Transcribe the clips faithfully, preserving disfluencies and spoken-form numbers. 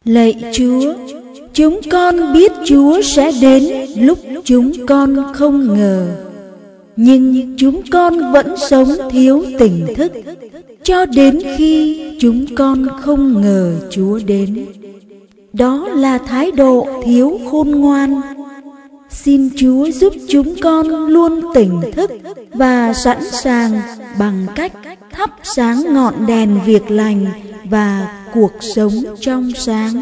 Lạy Chúa, chúng con biết Chúa sẽ đến lúc chúng con không ngờ, nhưng chúng con vẫn sống thiếu tỉnh thức cho đến khi chúng con không ngờ Chúa đến. Đó là thái độ thiếu khôn ngoan. Xin Chúa giúp chúng con luôn tỉnh thức và sẵn sàng bằng cách thắp sáng ngọn đèn việc lành và cuộc sống trong sáng.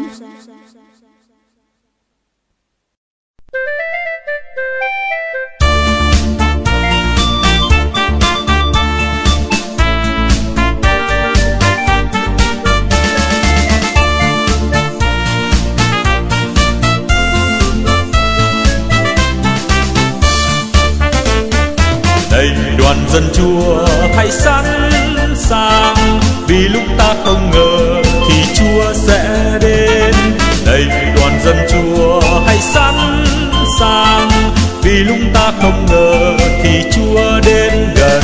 Đây đoàn dân Chúa hãy sẵn sàng, vì lúc ta không ngờ thì Chúa sẽ đến. Đây đoàn dân Chúa hãy sẵn sàng, vì lúc ta không ngờ thì Chúa đến gần.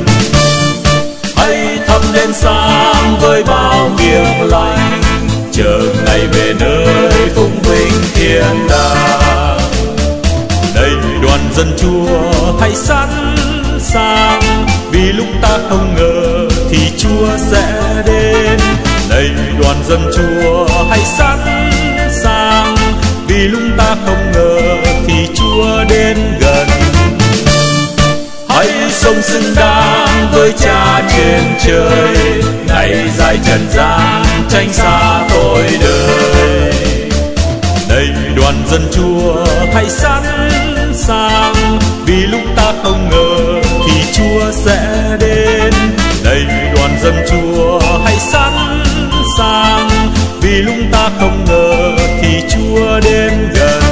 Hãy thắp đèn sáng với bao việc lành, chờ ngày về nơi phụng vinh thiên đàng. Đây đoàn dân Chúa hãy sẵn sàng, vì lúc ta không ngờ thì Chúa sẽ đến. Đây đoàn dân Chúa hãy sẵn sàng, vì lúc ta không ngờ thì Chúa đến gần. Hãy sống xứng đáng với Cha trên trời, ngày dài trần gian tránh xa tội đời. Đây đoàn dân Chúa hãy sẵn sàng, vì lúc ta không ngờ thì Chúa sẽ đến. Đây đoàn dân Chúa hãy sẵn sàng, vì lúc ta không ngờ thì Chúa đến gần.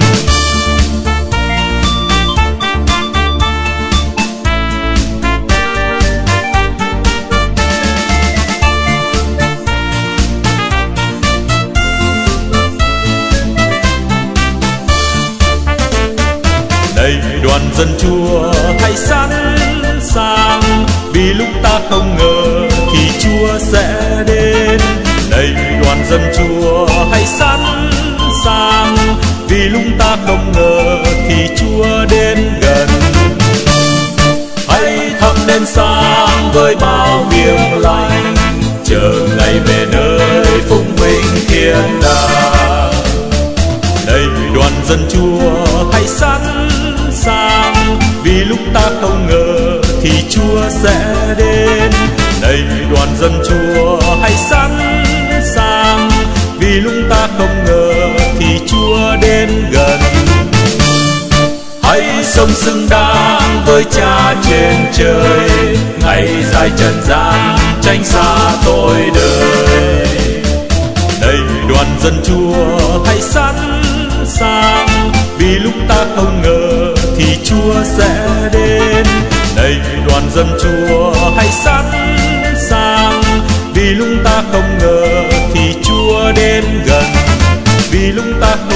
Đây đoàn dân Chúa hãy sẵn sàng, vì lúc ta không ngờ thì Chúa sẽ đến. Đây đoàn dân Chúa hãy sẵn sàng, vì lúc ta không ngờ thì Chúa đến gần. Hãy thắp đèn sáng với bao việc lành, chờ ngày về nơi phụng vinh thiên đàng. Đây đoàn dân Chúa hãy sẵn sàng, vì lúc ta không ngờ thì Chúa sẽ đến. Đây đoàn dân Chúa hãy sẵn sàng, vì lúc ta không ngờ thì Chúa đến gần. Hãy sống xứng đáng với Cha trên trời, ngày dài trần gian tránh xa tội đời. Đây đoàn dân Chúa hãy sẵn sàng, vì lúc ta không ngờ thì Chúa sẽ đến. Đây đoàn dân Chúa hãy sẵn sàng, vì lúc ta không ngờ thì Chúa đến gần. Vì lúc ta